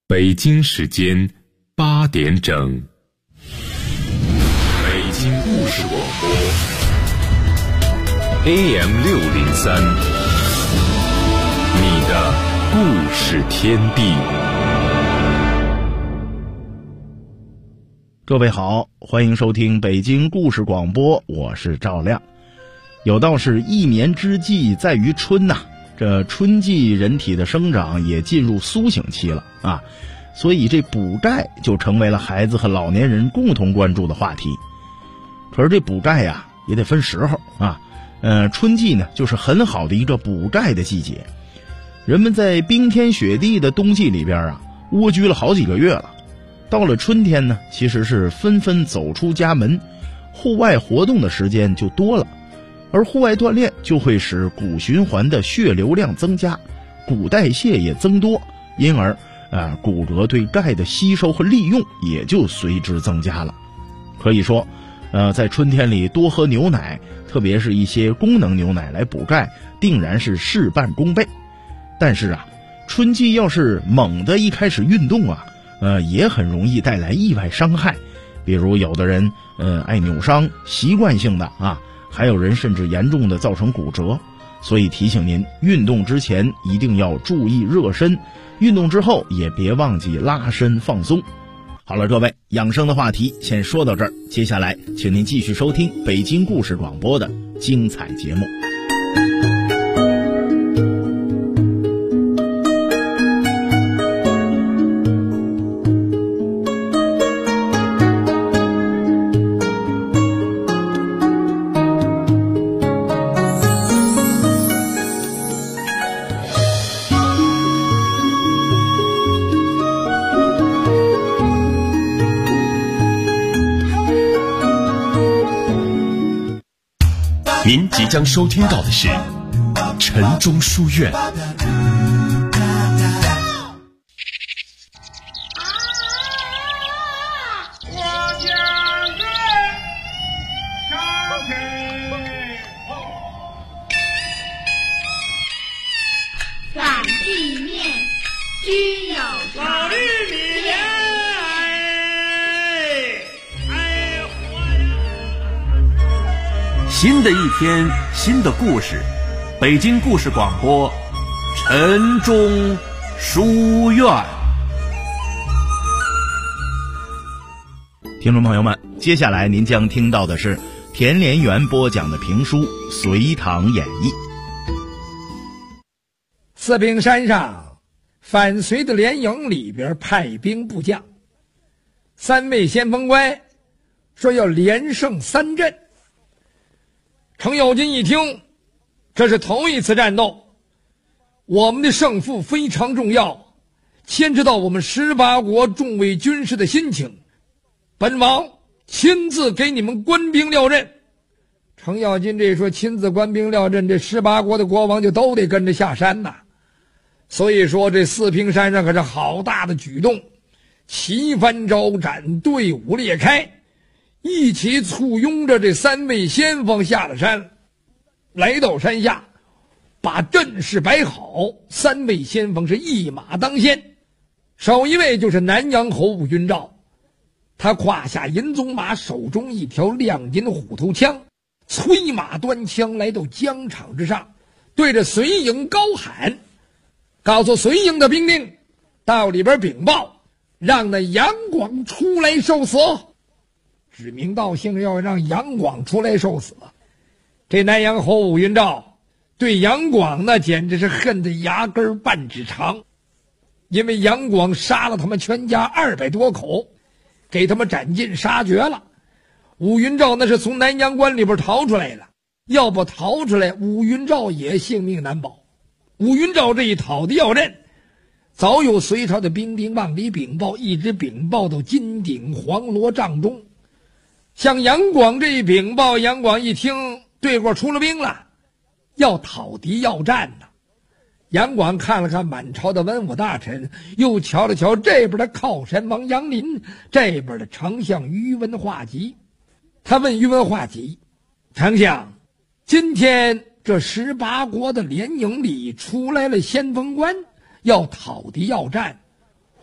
北京时间8点整，北京故事广播 AM603，你的故事天地。 各位好，欢迎收听北京故事广播，我是赵亮。有道是一年之计在于春呐，这春季人体的生长也进入苏醒期了啊，所以这补钙就成为了孩子和老年人共同关注的话题。可是这补钙呀也得分时候啊，春季呢就是很好的一个补钙的季节。人们在冰天雪地的冬季里边啊蜗居了好几个月了，到了春天呢，其实是纷纷走出家门，户外活动的时间就多了。而户外锻炼就会使骨循环的血流量增加，骨代谢也增多，因而骨骼对钙的吸收和利用也就随之增加了。可以说在春天里多喝牛奶，特别是一些功能牛奶来补钙，定然是事半功倍。但是春季要是猛地一开始运动也很容易带来意外伤害，比如有的人爱扭伤，习惯性的还有人甚至严重的造成骨折。所以提醒您，运动之前一定要注意热身，运动之后也别忘记拉伸放松。好了，各位，养生的话题先说到这儿，接下来请您继续收听北京故事广播的精彩节目。 您即将收听到的是晨钟书院。 反地面均有老绿米莲， 新的一天，新的故事，北京故事广播，晨钟书院。 听众朋友们，接下来您将听到的是田连元播讲的评书《隋唐演义》。 四平山上反隋的联营里边派兵部将，三位先锋官说要连胜3阵。程咬金一听，这是头一次战斗，我们的胜负非常重要，牵扯到我们18国众位军士的心情，本王亲自给你们官兵料阵。程咬金这说亲自官兵料阵，这18国的国王就都得跟着下山呐。所以说这四平山上可是好大的举动，旗帆招展，队伍列开，一起簇拥着这3位先锋下了山。来到山下，把阵势摆好，3位先锋是一马当先。首一位就是南阳侯武云照，他胯下银鬃马，手中一条亮银虎头枪，催马端枪来到疆场之上，对着隋营高喊，告诉隋营的兵丁到里边禀报，让那杨广出来受死，指名道姓要让杨广出来受死。这南阳侯武云照对杨广那简直是恨得牙根半指长，因为杨广杀了他们全家200多口，给他们斩尽杀绝了。武云照那是从南阳关里边逃出来了，要不逃出来，武云照也性命难保。武云照这一讨的要阵，早有隋朝的兵丁往里禀报，一直禀报到金鼎黄罗帐中。向杨广这一禀报，杨广一听对过出了兵了，要讨敌要战呢。杨广看了看满朝的文武大臣，又瞧了瞧这边的靠山王杨林，这边的丞相于文化及。他问于文化及，丞相，今天这18国的联营里出来了先锋官，要讨敌要战，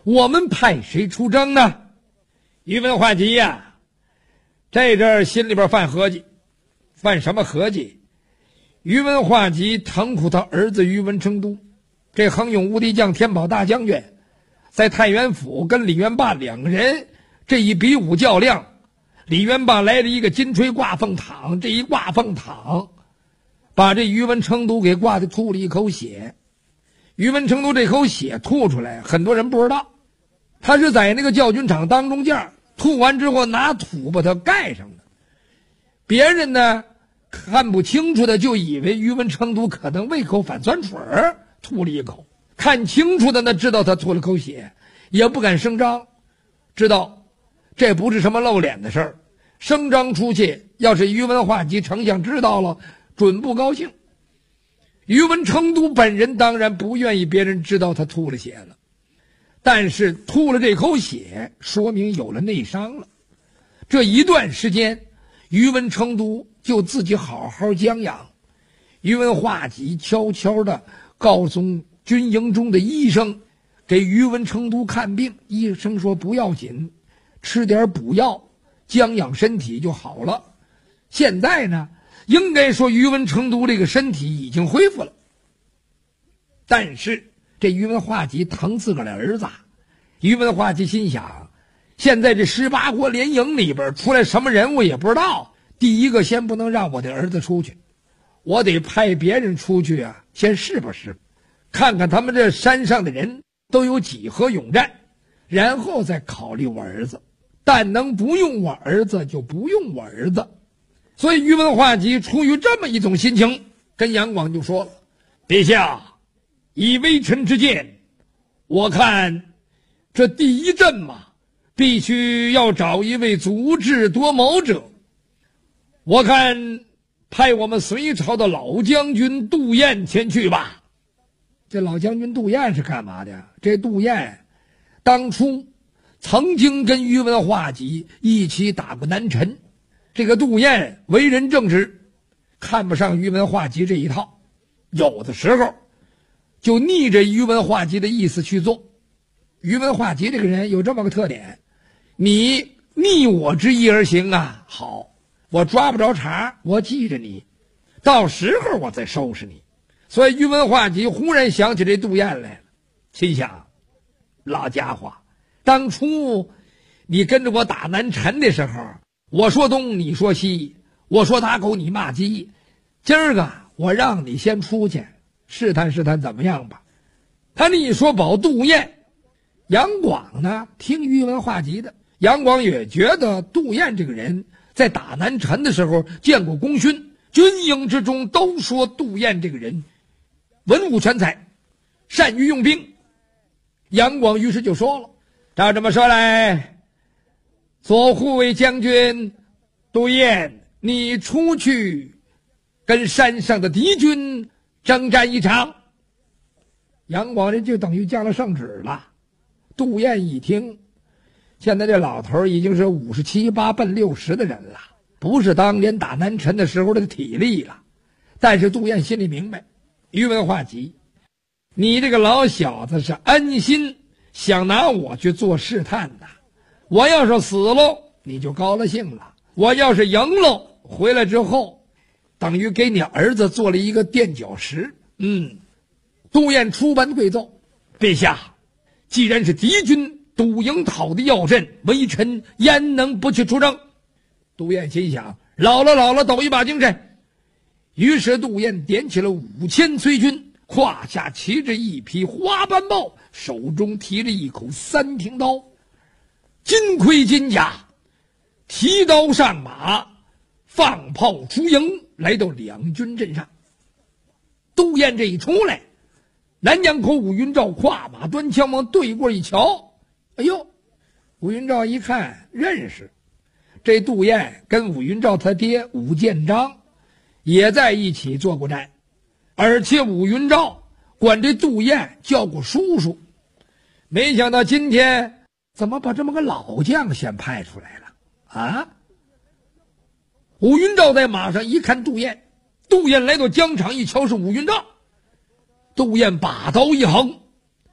我们派谁出征呢？宇文化及呀，这阵儿心里边犯合计。犯什么合计？宇文化及疼苦他儿子宇文成都，这横勇无敌将天宝大将军，在太原府跟李元霸两个人这一比武较量，李元霸来了一个金锤挂凤躺，这一挂凤躺把这宇文成都给挂的吐了一口血。宇文成都这口血吐出来，很多人不知道，他是在那个教军场当中间吐完之后拿土把它盖上的。别人呢看不清楚的就以为宇文成都可能胃口反酸水吐了一口，看清楚的呢知道他吐了口血，也不敢声张，知道这不是什么露脸的事儿，声张出去，要是宇文化及丞相知道了，准不高兴。宇文成都本人当然不愿意别人知道他吐了血了，但是吐了这口血，说明有了内伤了。这一段时间，宇文成都就自己好好将养。宇文化及悄悄地告诉军营中的医生，给宇文成都看病，医生说不要紧，吃点补药，将养身体就好了。现在呢，应该说宇文成都这个身体已经恢复了。但是这宇文化及疼自个儿的儿子，宇文化及心想，现在这18国联营里边出来什么人物也不知道，第一个先不能让我的儿子出去，我得派别人出去啊，先试吧试吧，看看他们这山上的人都有几何勇战，然后再考虑我儿子。但能不用我儿子就不用我儿子。所以宇文化及出于这么一种心情，跟杨广就说了：陛下，以微臣之见，我看这第一阵嘛，必须要找一位足智多谋者。我看派我们隋朝的老将军杜彦前去吧。这老将军杜彦是干嘛的？这杜彦当初曾经跟宇文化及一起打过南陈。这个杜彦为人正直，看不上宇文化及这一套，有的时候就逆着宇文化及的意思去做。宇文化及这个人有这么个特点，你逆我之意而行啊，好，我抓不着茬，我记着你，到时候我再收拾你。所以宇文化及忽然想起这杜彦来了，心想，老家伙，当初你跟着我打南陈的时候，我说东你说西，我说打狗你骂鸡，今儿个我让你先出去试探试探怎么样吧。他一说保杜彦，杨广呢听宇文化及的，杨广也觉得杜彦这个人在打南陈的时候见过功勋，军营之中都说杜彦这个人文武全才，善于用兵。杨广于是就说了，照这么说来，左护卫将军杜彦，你出去跟山上的敌军征战一场。杨广这就等于降了圣旨了。杜彦一听，现在这老头已经是57、8奔60的人了，不是当年打南陈的时候的体力了。但是杜彦心里明白，宇文化及，你这个老小子是安心想拿我去做试探的。我要是死喽，你就高了兴了；我要是赢喽，回来之后，等于给你儿子做了一个垫脚石。杜彦出班跪奏，陛下，既然是敌军堵营讨的要阵，微臣焉能不去出征？杜彦心想，老了，抖一把精神。于是杜彦点起了5000随军，胯下骑着一匹花斑豹，手中提着一口3平刀，金盔金甲，提刀上马，放炮出营，来到两军阵上。杜彦这一出来，南阳口武云照跨马端枪往对过一瞧，哎呦，武云照一看认识，这杜彦跟武云照他爹武建章也在一起做过战，而且武云照管这杜彦叫过叔叔。没想到今天怎么把这么个老将先派出来了啊？武云照在马上一看杜彦，杜彦来到疆场一瞧是武云照，杜彦把刀一横，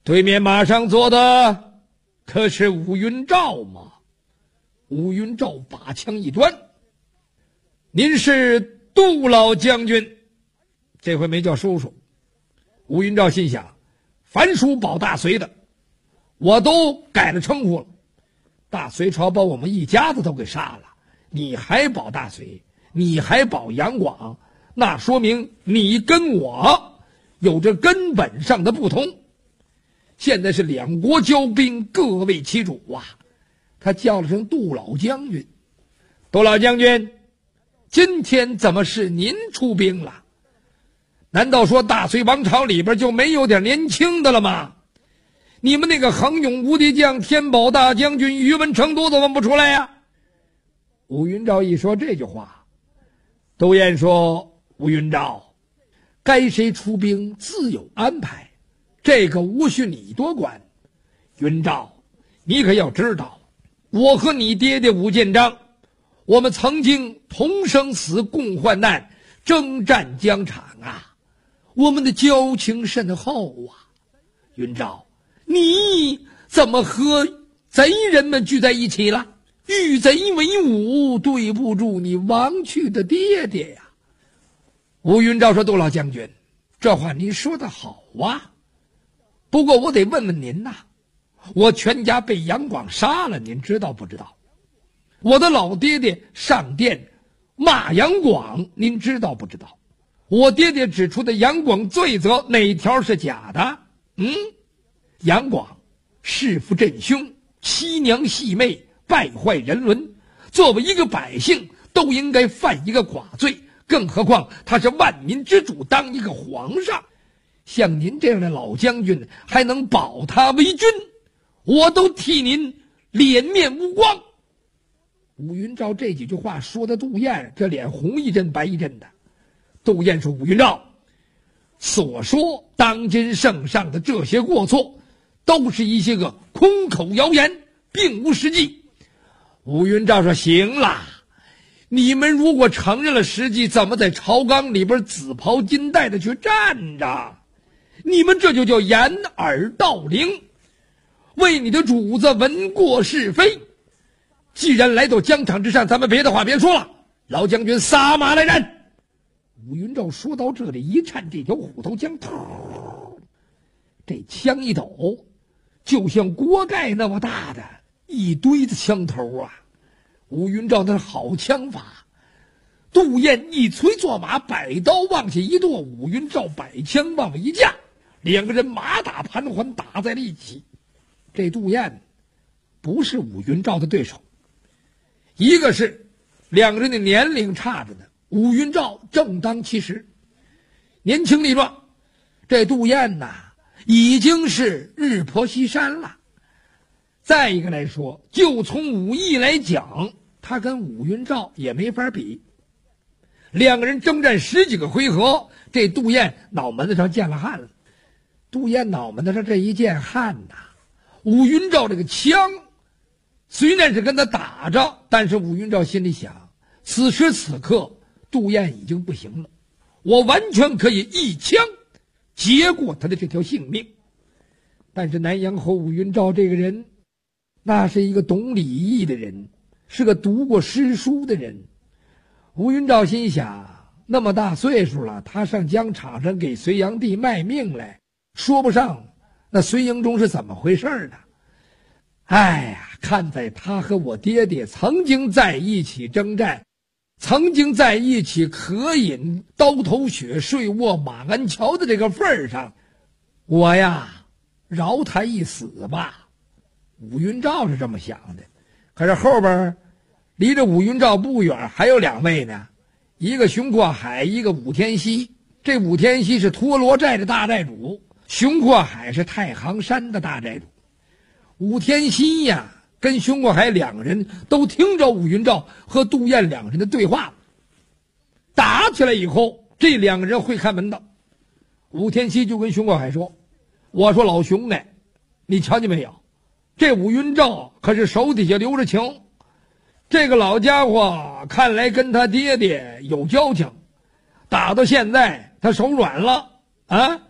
对面马上坐的可是吴云照吗？吴云照把枪一端，您是杜老将军，这回没叫叔叔。吴云照心想，凡属保大隋的，我都改了称呼了。大隋朝把我们一家子都给杀了，你还保大隋，你还保杨广，那说明你跟我有着根本上的不同。现在是两国交兵，各为其主啊。他叫了声杜老将军。杜老将军，今天怎么是您出兵了？难道说大隋王朝里边就没有点年轻的了吗？你们那个恒勇无敌将天宝大将军于文成都怎么不出来呀？吴云照一说这句话，窦燕说，吴云照，该谁出兵自有安排，这个无需你多管。云照，你可要知道，我和你爹爹武建章，我们曾经同生死共患难，征战疆场啊，我们的交情甚厚啊。云照，你怎么和贼人们聚在一起了？与贼为伍，对不住你亡去的爹爹呀。吴云照说，杜老将军，这话您说的好啊，不过我得问问您呐，我全家被杨广杀了，您知道不知道？我的老爹爹上殿骂杨广，您知道不知道？我爹爹指出的杨广罪责哪条是假的？杨广弑父震兄，欺娘戏妹，败坏人伦，作为一个百姓都应该犯一个寡罪，更何况他是万民之主，当一个皇上，像您这样的老将军还能保他为君，我都替您脸面无光。吴云照这几句话说的杜燕这脸红一阵白一阵的。杜燕说，吴云照所说当今圣上的这些过错，都是一些个空口谣言，并无实际。吴云照说，行啦，你们如果承认了实际，怎么在朝纲里边紫袍金带的去站着？你们这就叫掩耳盗铃，为你的主子闻过是非。既然来到疆场之上，咱们别的话别说了，老将军撒马来战。吴云照说到这里一颤，这条虎头枪这枪一抖，就像锅盖那么大的一堆的枪头啊。吴云照那是好枪法，杜燕一催坐马，摆刀往下一剁，吴云照摆枪往一架，两个人马打盘桓，打在了一起。这杜燕不是吴云照的对手，一个是两个人的年龄差着呢，吴云照正当其时，年轻力壮，这杜燕呐已经是日薄西山了。再一个来说，就从武艺来讲，他跟吴云照也没法比。两个人征战10几个回合，这杜燕脑门子上见了汗了。杜燕脑门子上这一见汗呐，吴云照这个枪虽然是跟他打着，但是吴云照心里想，此时此刻杜燕已经不行了，我完全可以一枪结过他的这条性命。但是南阳侯吴云照这个人，那是一个懂礼义的人，是个读过诗书的人。吴云照心想，那么大岁数了，他上疆场上给隋炀帝卖命来，说不上那隋营中是怎么回事呢？哎呀，看在他和我爹爹曾经在一起征战，曾经在一起渴饮刀头血，睡卧马鞍桥的这个份上，我呀饶他一死吧。吴云照是这么想的。可是后边离着吴云照不远还有2位呢，一个熊阔海，一个武天锡。这武天锡是托罗寨的大寨主，熊阔海是太行山的大寨主。武天锡呀跟熊阔海2个人都听着吴云照和杜燕2个人的对话，打起来以后，这2个人会看门道。武天锡就跟熊阔海说，我说老兄呢，你瞧见没有，这吴云照可是手底下留着情，这个老家伙看来跟他爹爹有交情，打到现在他手软了啊，他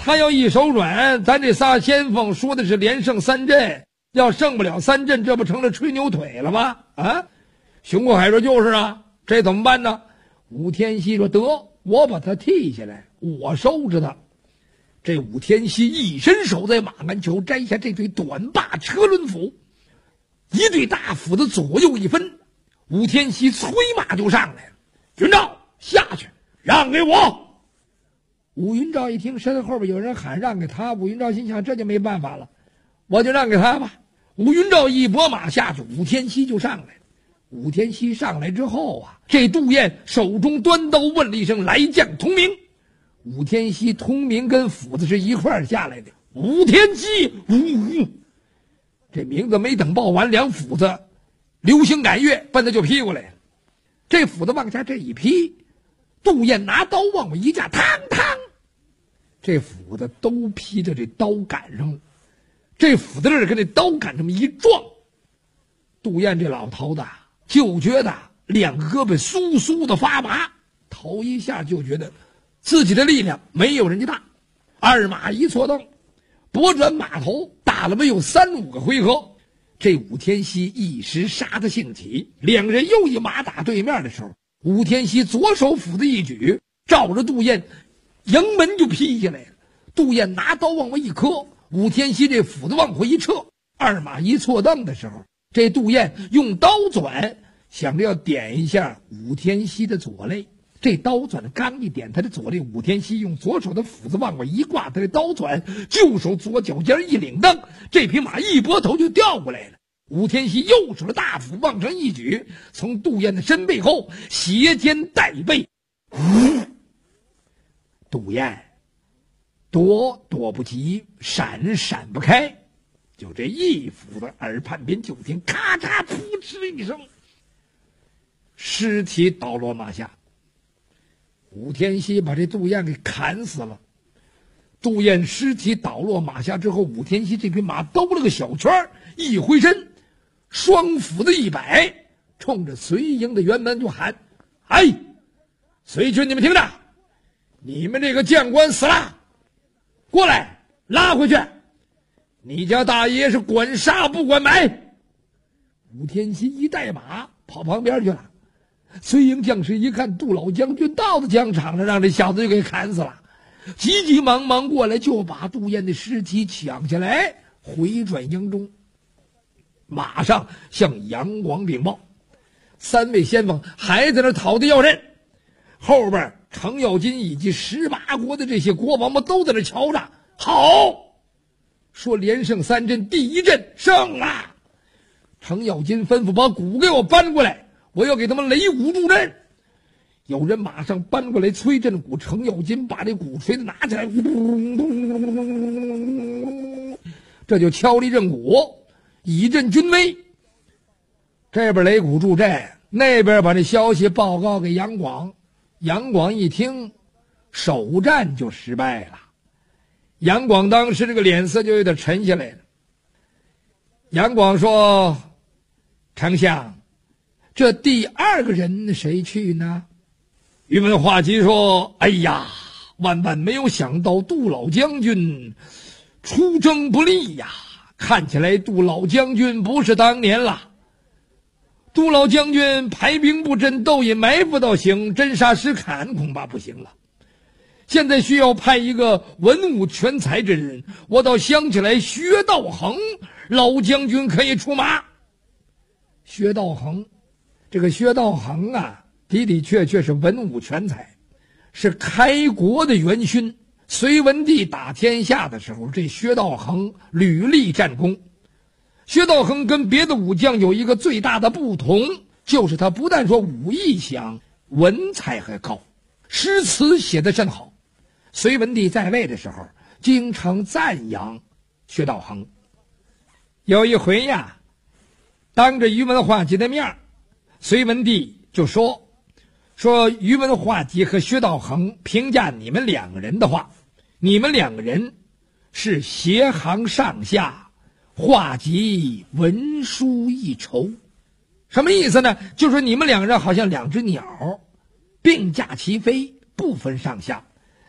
他要一手软，咱这仨先锋说的是连胜3阵，要胜不了3阵，这不成了吹牛腿了吗？啊！熊国海说就是啊，这怎么办呢？武天锡说得，我把他替下来，我收拾他。这武天锡一伸手在马鞍球摘下这对短把车轮斧，一对大斧子左右一分，武天锡催马就上来了。云照下去，让给我。武云照一听身后边有人喊让给他，武云照心想这就没办法了，我就让给他吧。武云照一拨马下去，武天锡就上来了。武天锡上来之后啊，这杜彦手中端刀问了一声：“来将通明。”武天锡通明跟斧子是一块儿下来的。武天锡，这名字没等报完，两斧子流星赶月奔他就劈过来了。这斧子往下这一劈，杜彦拿刀往我一架，嘡嘡，这斧子都劈着这刀杆上了。这斧子这跟这刀杆这么一撞，杜彦这老头子就觉得两个胳膊酥酥的发麻，头一下就觉得自己的力量没有人家大。二马一错蹬，拨转马头，打了没有3-5个回合。这武天锡一时杀得兴起，两人又一马打对面的时候，武天锡左手斧子一举，照着杜彦迎门就劈下来了。杜彦拿刀往外一磕，武天锡这斧子往回一撤，二马一错蹬的时候，这杜彦用刀转，想着要点一下武天锡的左肋。这刀转刚一点他的左肋，武天锡用左手的斧子往外一挂，他的刀转右手左脚尖一领蹬，这匹马一拨头就掉过来了。武天锡右手的大斧往上一举，从杜彦的身背后斜肩带背，杜彦躲不及，闪不开，就这一斧子，耳畔边就听咔嚓噗嗤一声，尸体倒落马下。武天锡把这杜彦给砍死了。杜彦尸体倒落马下之后，武天锡这匹马兜了个小圈，一回身，双斧子一摆，冲着随营的辕门就喊：“哎，随军，你们听着，你们这个将官死了，过来拉回去！你家大爷是管杀不管埋。”武天锡一带马跑旁边去了。随营将士一看杜老将军到了疆场上，让这小子就给砍死了，急急忙忙过来就把杜彦的尸体抢下来，回转营中，马上向杨广禀报。3位先锋还在那讨的要人，后边程咬金以及18国的这些国王们都在那瞧着。好，说连胜3阵，第1阵胜了。程咬金吩咐把鼓给我搬过来，我要给他们擂鼓助阵。有人马上搬过来催阵鼓，程咬金把这鼓锤子拿起来，这就敲了一阵鼓，以振军威。这边擂鼓助阵，那边把这消息报告给杨广。杨广一听，首战就失败了。杨广当时这个脸色就有点沉下来了。杨广说：“丞相，这第2个人谁去呢？”宇文化及说：“哎呀，万万没有想到杜老将军出征不利呀！看起来杜老将军不是当年了。杜老将军排兵布阵，斗引埋伏倒行，真杀实砍恐怕不行了。现在需要派一个文武全才之人，我倒想起来薛道衡老将军可以出马。”薛道衡，这个薛道衡啊，的的确确是文武全才，是开国的元勋。隋文帝打天下的时候，这薛道衡屡立战功。薛道衡跟别的武将有一个最大的不同，就是他不但说武艺强，文采还高，诗词写得甚好。隋文帝在位的时候，经常赞扬薛道衡。有一回呀，当着宇文化及的面，隋文帝就说宇文化及和薛道衡评价你们2个人的话，你们2个人是协行上下，化及文书一筹。什么意思呢？就是说你们2个人好像2只鸟，并驾齐飞，不分上下。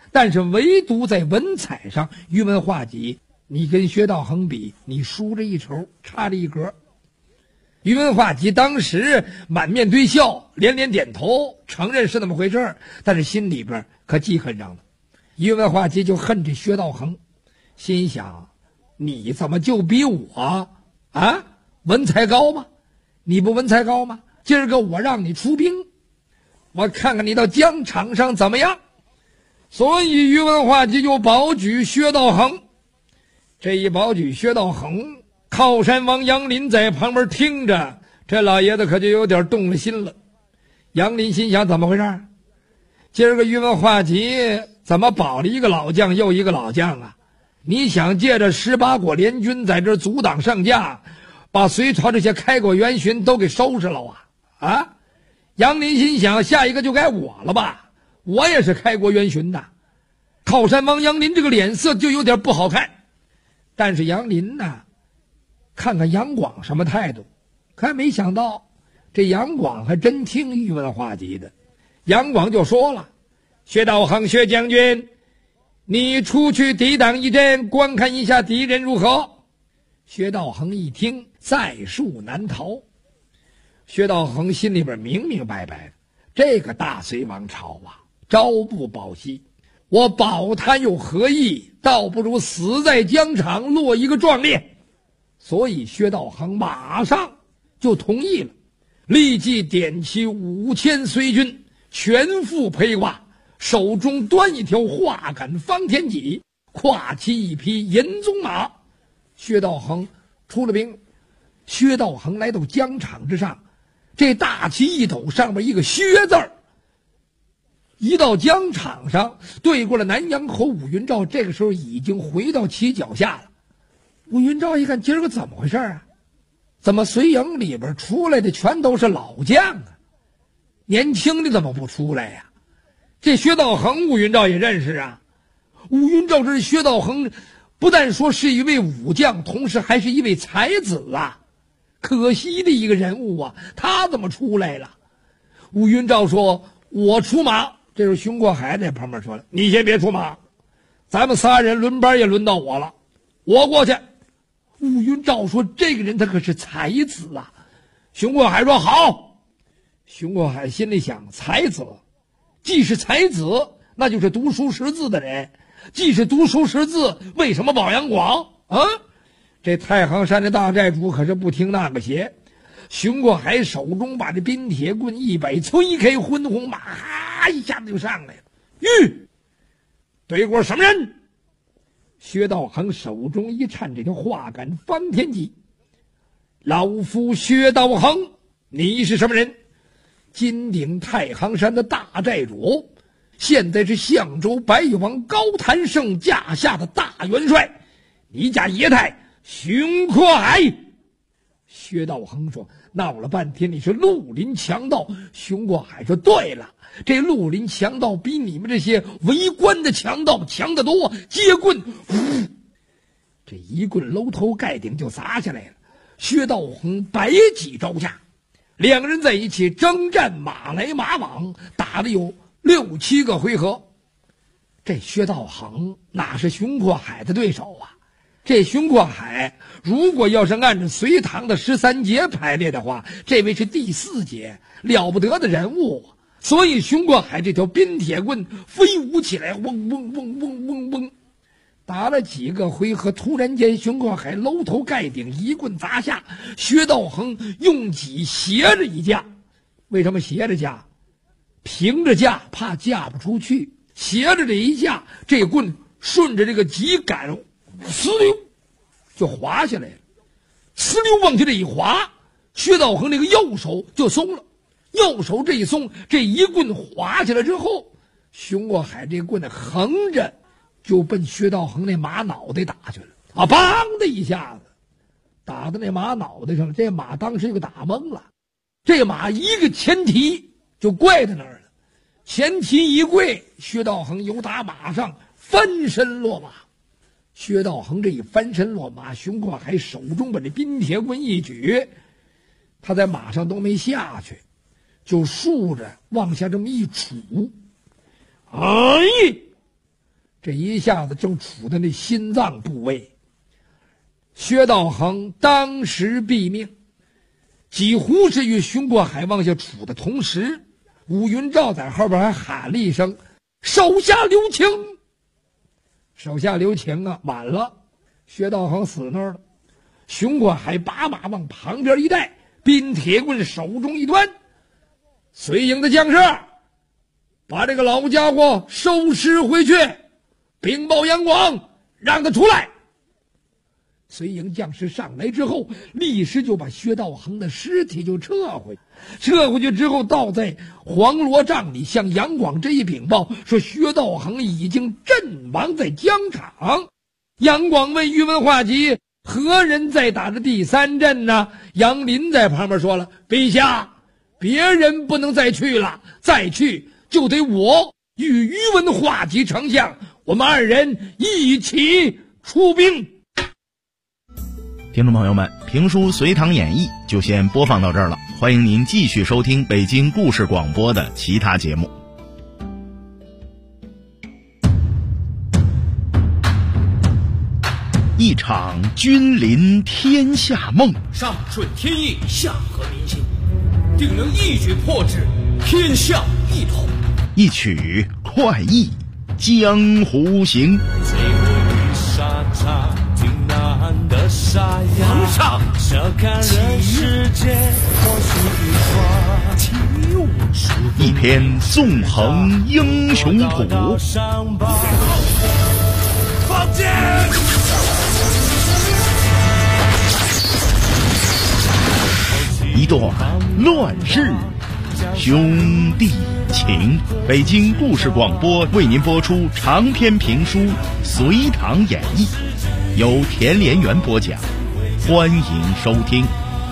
但是唯独在文采上，宇文化及你跟薛道衡比，你输着一筹，差着一格。宇文化及当时满面堆笑，连连点头，承认是那么回事，但是心里边可记恨上了。宇文化及就恨这薛道衡，心想你怎么就比我啊文采高吗？你不文采高吗？今儿个我让你出兵，我看看你到疆场上怎么样。所以宇文化及就保举薛道衡。这一保举薛道衡，靠山王杨林在旁边听着，这老爷子可就有点动了心了。杨林心想怎么回事？今儿个宇文化及怎么保了一个老将又一个老将啊？你想借着18国联军在这阻挡上架，把隋朝这些开国元勋都给收拾了啊？杨林心想下一个就该我了吧，我也是开国元勋的。靠山王杨林这个脸色就有点不好看。但是杨林呢，看看杨广什么态度，可没想到这杨广还真听宇文化及的。杨广就说了，薛道衡薛将军，你出去抵挡一阵，观看一下敌人如何。薛道衡一听，在树难逃。薛道衡心里边明明白白的，这个大隋王朝啊，朝不保夕，我保他又何益？倒不如死在疆场，落一个壮烈。所以薛道衡马上就同意了，立即点起5000隋军，全副披挂，手中端一条画杆方天戟，跨骑一匹银鬃马。薛道衡出了兵。薛道衡来到疆场之上，这大旗一抖，上面一个薛字儿。一到疆场上，对过了南阳侯武云照，这个时候已经回到旗脚下了。武云照一看，今儿个怎么回事啊？怎么隋营里边出来的全都是老将啊？年轻的怎么不出来呀？这薛道衡武云照也认识啊。武云照这薛道衡不但说是一位武将，同时还是一位才子啊，可惜的一个人物啊，他怎么出来了？武云照说我出马。这时候熊过海在旁边说了，你先别出马，咱们仨人轮班也轮到我了，我过去。武云照说这个人他可是才子啊。熊过海说好。熊过海心里想，才子既是才子，那就是读书识字的人，既是读书识字，为什么保杨广啊？这太行山的大寨主可是不听那个邪。熊过海手中把这冰铁棍一摆，催开昏红马，哈一下子就上来了。对过什么人？薛道衡手中一颤，这条画杆方天戟。老夫薛道衡，你是什么人？金顶太行山的大寨主，现在是相州白玉王高谭胜驾下的大元帅，你家爷太熊过海。薛道衡说，闹了半天你是绿林强盗。熊过海说，对了，这绿林强盗比你们这些围观的强盗强得多。接棍，这一棍搂头盖顶就砸下来了。薛道衡百戟招架，两个人在一起征战，马来马往，打了有6、7个回合。这薛道衡哪是熊过海的对手啊？这熊过海如果要是按照隋唐的13节排列的话，这位是第4节，了不得的人物。所以熊过海这条冰铁棍飞舞起来，嗡嗡嗡嗡嗡嗡，打了几个回合，突然间熊过海搂头盖顶一棍砸下，薛道衡用戟斜着一架。为什么斜着架？平着架怕架不出去，斜着这一架，这棍顺着这个戟杆呲溜就滑下来了，呲溜往下这一滑，薛道衡那个右手就松了，右手这一松，这一棍滑下来之后，熊过海这棍子横着就奔薛道衡那马脑袋打去了啊！梆的一下子打到那马脑袋上了，这马当时就给打懵了，这马一个前蹄就跪在那儿了，前蹄一跪，薛道衡由打马上翻身落马。薛道衡这一翻身落马，熊过海手中把这冰铁棍一举，他在马上都没下去，就竖着往下这么一杵，哎， 这一下子正处在那心脏部位。薛道衡当时毙命，几乎是与熊过海往下处的同时，武云照在后边还喊了一声：“手下留情！”手下留情啊，晚了，薛道衡死那儿了。熊过海把马往旁边一带，冰铁棍手中一端，随营的将士，把这个老家伙收尸回去，禀报杨广，让他出来。随营将士上来之后，立时就把薛道衡的尸体就撤回去之后，倒在黄罗帐里向杨广这一禀报，说薛道衡已经阵亡在疆场。杨广问宇文化及：“何人在打着第3阵呢？”杨林在旁边说了：“陛下，别人不能再去了，再去就得我与宇文化及丞相，我们2人一起出兵。” 听众朋友们，评书《隋唐演义》就先播放到这儿了，欢迎您继续收听北京故事广播的其他节目。一场君临天下梦， 上顺天意，下合民心，定能一举破之，天下一统。 一曲快意江湖行。 皇上， 一篇纵横英雄谱， 放箭！ 一段乱世兄弟情。北京故事广播为您播出长篇评书《隋唐演义》，由田连元播讲，欢迎收听。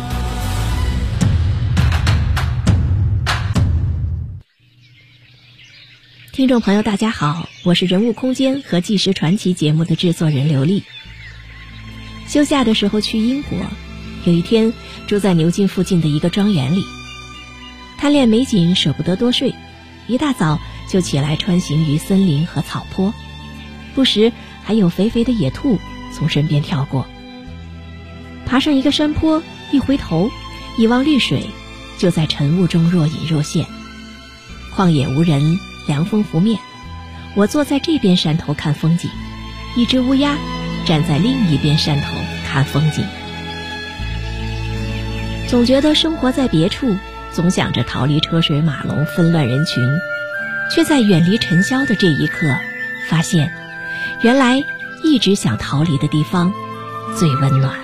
听众朋友大家好，我是人物空间和纪实传奇节目的制作人刘丽。休假的时候去英国，有一天住在牛津附近的一个庄园里，贪恋美景舍不得多睡，一大早就起来穿行于森林和草坡，不时还有肥肥的野兔从身边跳过。爬上一个山坡，一回头一望绿水，就在晨雾中若隐若现。旷野无人，凉风拂面，我坐在这边山头看风景，一只乌鸦站在另一边山头看风景。总觉得生活在别处，总想着逃离车水马龙纷乱人群，却在远离尘嚣的这一刻发现，原来一直想逃离的地方最温暖。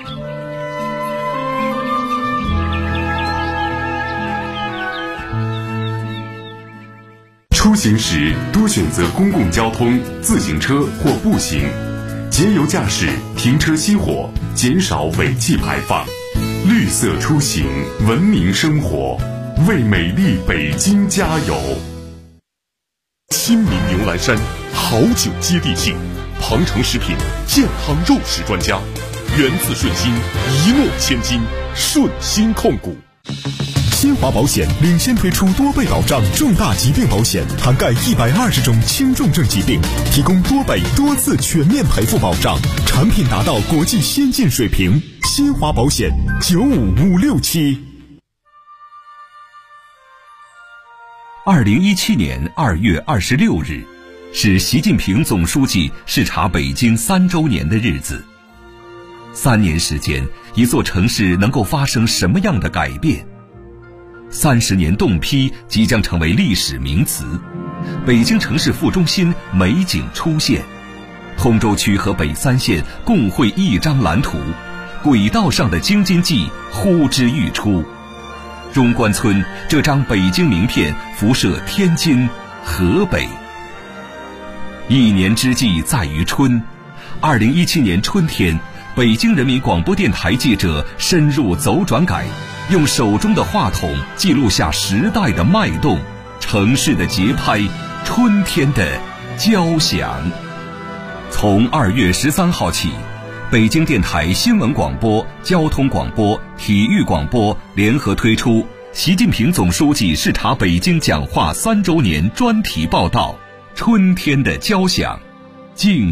出行时多选择公共交通、自行车或步行，节油驾驶，停车熄火，减少尾气排放。绿色出行，文明生活，为美丽北京加油！亲民牛栏山，好酒接地气，庞城食品健康肉食专家，源自顺心，一诺千金，顺心控股。新华保险领先推出多倍保障重大疾病保险，涵盖120种轻重症疾病，提供多倍多次全面赔付保障，产品达到国际先进水平。新华保险95567。 2017年2月26日，是习近平总书记视察北京3周年的日子。3年时间，一座城市能够发生什么样的改变？30年冻批即将成为历史名词，北京城市副中心美景出现，通州区和北3县共绘一张蓝图，轨道上的京津冀呼之欲出。中关村这张北京名片辐射天津、河北。一年之计在于春，2017年春天，北京人民广播电台记者深入走转改，用手中的话筒记录下时代的脉动，城市的节拍，春天的交响。从2月13号起，北京电台新闻广播、交通广播、体育广播联合推出习近平总书记视察北京讲话3周年专题报道《春天的交响》， 静